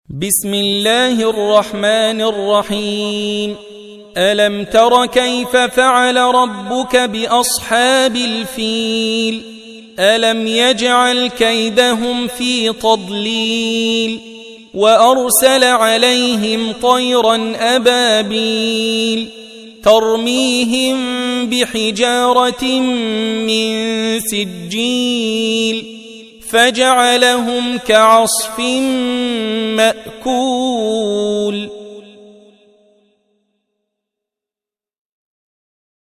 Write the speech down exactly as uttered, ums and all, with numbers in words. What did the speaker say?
بسم الله الرحمن الرحيم. ألم تر كيف فعل ربك بأصحاب الفيل؟ ألم يجعل كيدهم في تضليل وأرسل عليهم طيرا أبابيل ترميهم بحجارة من سجيل فجعلهم كعصف مأكول.